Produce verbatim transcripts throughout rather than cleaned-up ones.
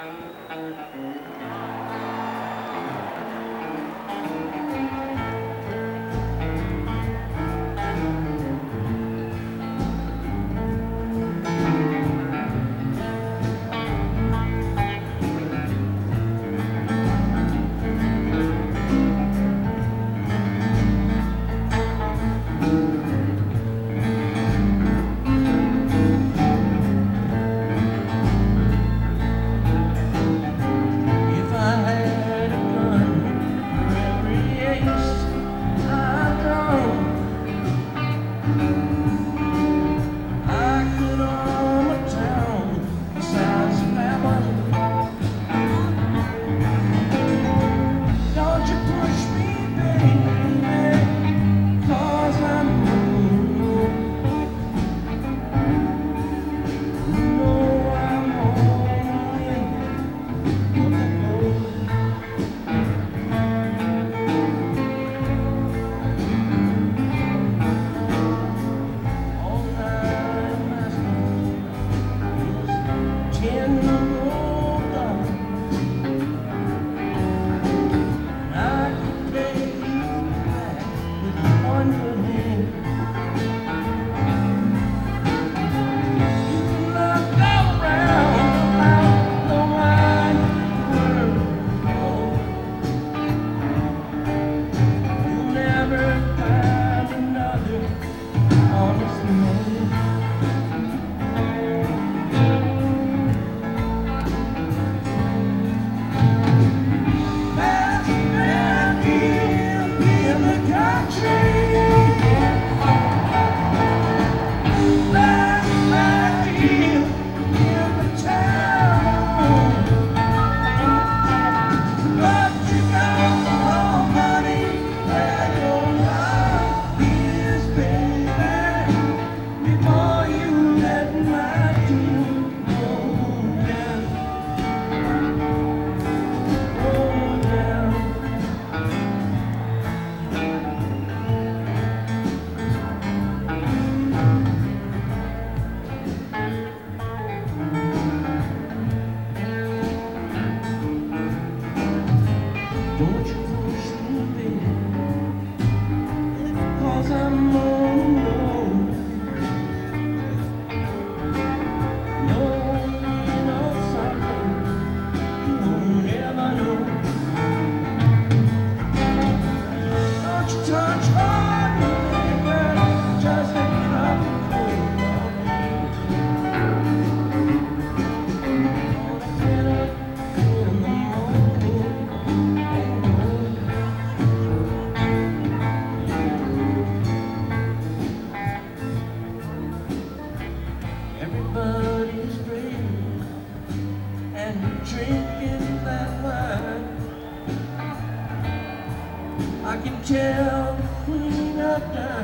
I can tell the queen of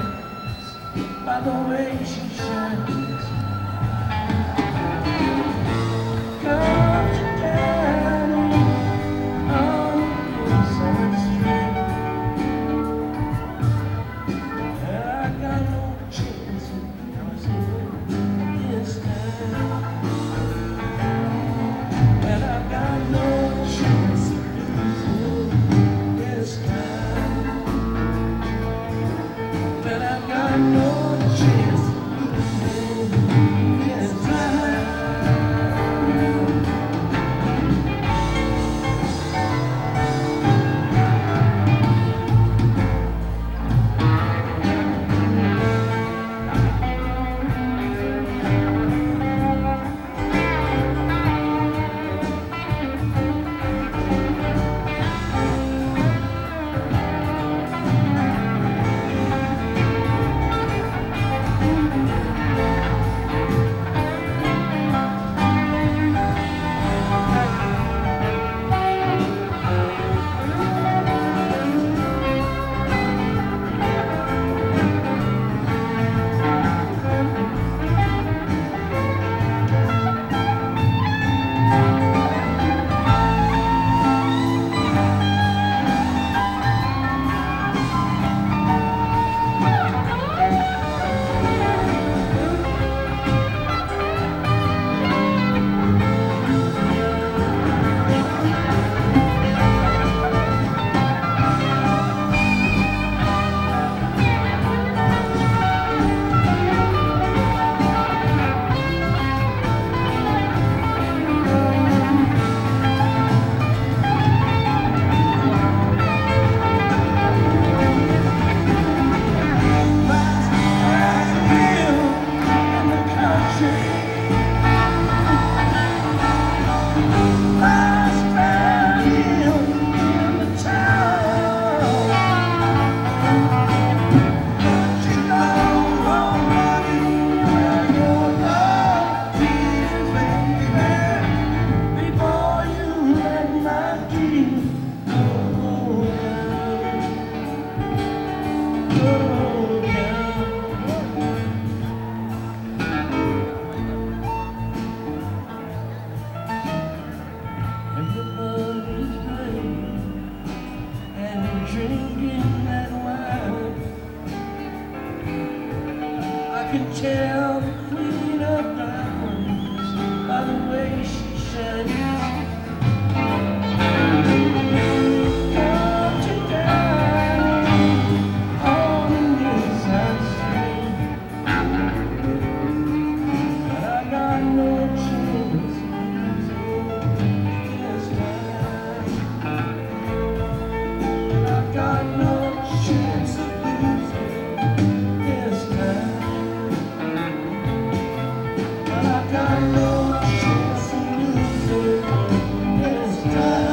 diamonds by the way she shines. Come to daddy on the summer street. I got no chance of losing this time. But I got no chance of losing this time. But I got no chance. tell the queen of diamonds by the way she shines. Come to die on the Nissan Street, but I got no chance this time. I got no chance of losing this time. But I got no chance of losing this time.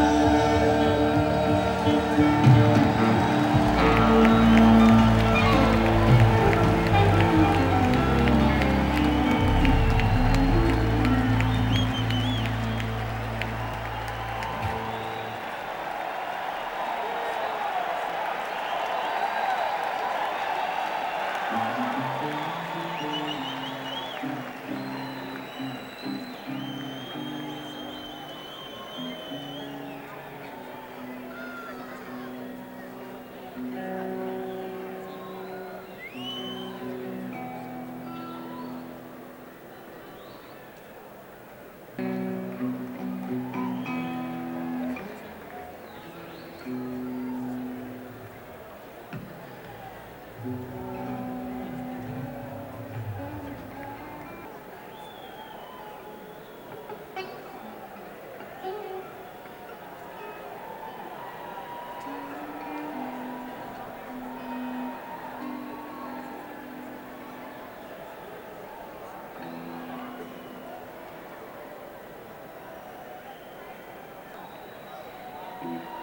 Thank you.